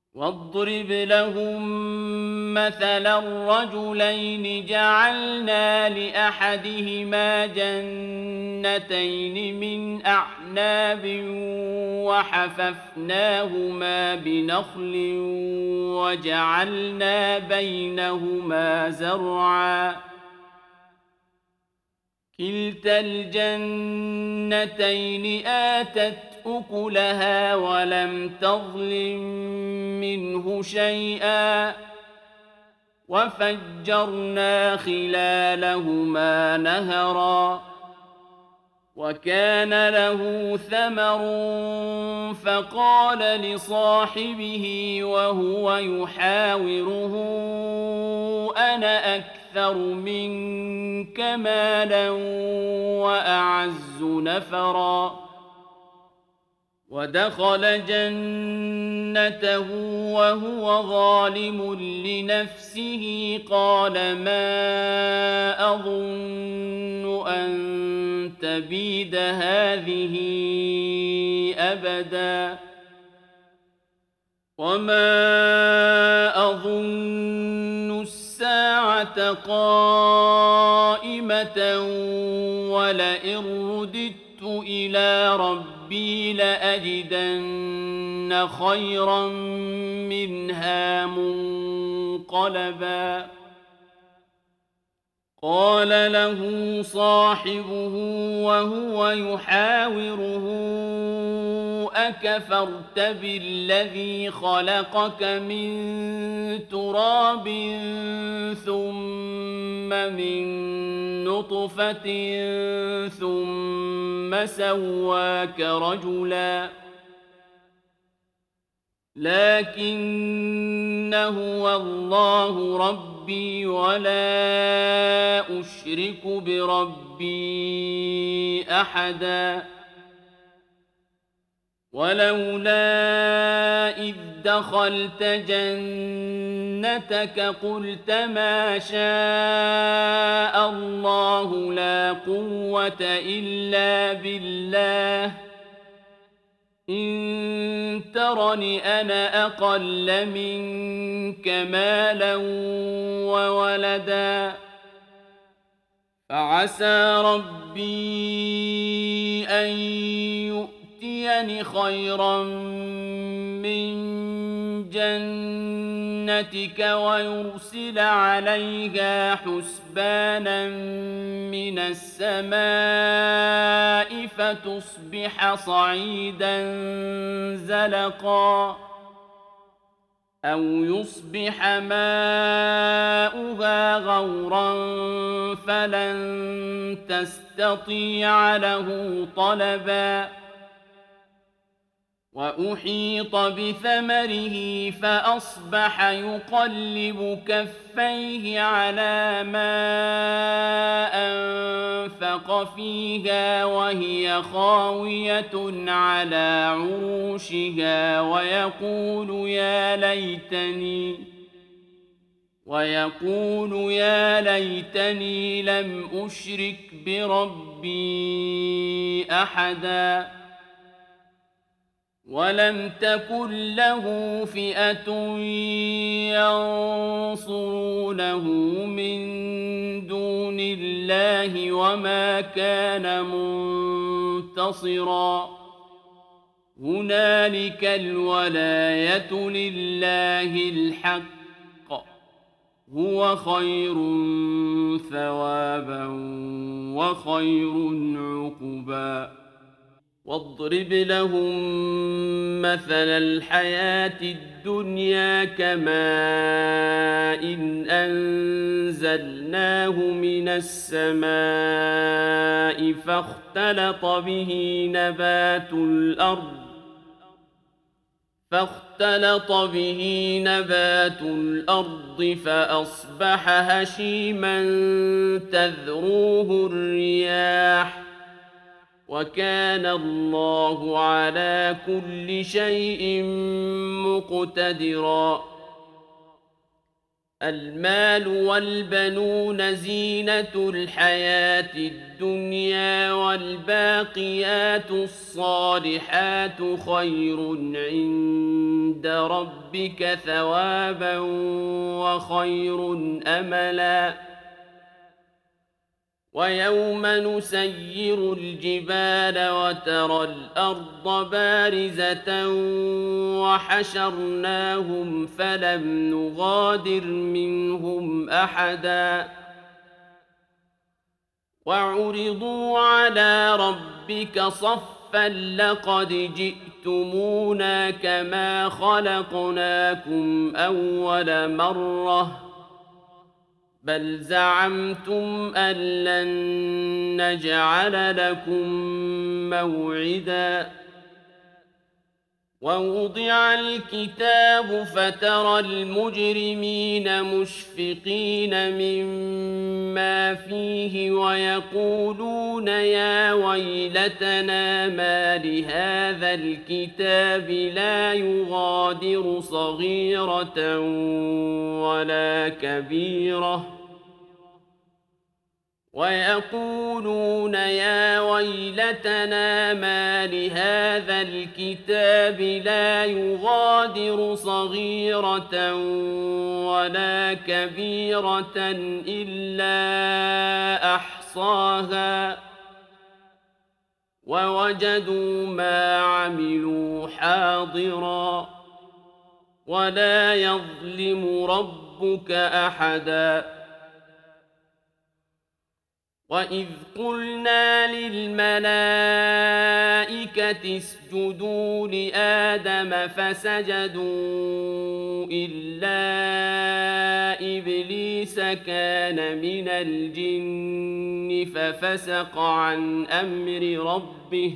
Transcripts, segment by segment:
واضرب لهم مثلا الرجلين جعلنا لأحدهما جنتين من أعناب وحففناهما بنخل وجعلنا بينهما زرعا كلتا الجنتين آتت أكلها ولم تظلم منه شيئا وفجرنا خلالهما نهرا وكان له ثمر فقال لصاحبه وهو يحاوره أنا أكثر منك مالا وأعز نفرا ودخل جنته وهو ظالم لنفسه قال ما أظن أن تبيد هذه أبدا وما أظن الساعة قائمة ولئن رددت إلى ربي لأجدن خيرا منها منقلبا قال له صاحبه وهو يحاوره أكفرت بالذي خلقك من تراب ثم من نطفة ثم سواك رجلا لكن هو الله ربي ولا أشرك بربي أحدا ولولا إذ دخلت جنتك قلت ما شاء الله لا قوة إلا بالله إن ترني أنا أقل منك مالا وولدا فعسى ربي أن يؤتيني خيرا من جنتك ويرسل عليها حسبانا من السماء فتصبح صعيدا زلقا أو يصبح ماؤها غورا فلن تستطيع له طلبا وأحيط بثمره فأصبح يقلب كفيه على ما أنفق فيها وهي خاوية على عروشها ويقول يا ليتني لم أشرك بربي أحدا ولم تكن له فئة ينصرونه من دون الله وما كان منتصرا هنالك الولاية لله الحق هو خير ثوابا وخير عقبا واضرب لهم مثل الحياة الدنيا كماء إن أنزلناه من السماء فاختلط به نبات الأرض فأصبح هشيما تذروه الرياح وكان الله على كل شيء مقتدرا المال والبنون زينة الحياة الدنيا والباقيات الصالحات خير عند ربك ثوابا وخير أملا ويوم نسير الجبال وترى الأرض بارزة وحشرناهم فلم نغادر منهم أحدا وعرضوا على ربك صفا لقد جئتمونا كما خلقناكم أول مرة بل زعمتم أن لن نجعل لكم موعدا ووضع الكتاب فترى المجرمين مشفقين مما فيه ويقولون يا ويلتنا ما لهذا الكتاب لا يغادر صغيرة ولا كبيرة ويقولون يا ويلتنا ما لهذا الكتاب لا يغادر صغيرة ولا كبيرة إلا أحصاها ووجدوا ما عملوا حاضرا ولا يظلم ربك أحدا وإذ قلنا للملائكة اسجدوا لآدم فسجدوا إلا إبليس كان من الجن ففسق عن أمر ربه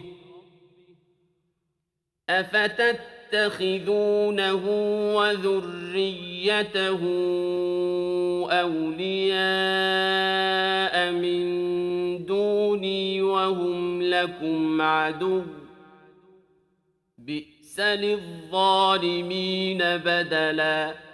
أفتتخذونه وذريته أولياء من دوني وهم لكم عدو بئس للظالمين بدلا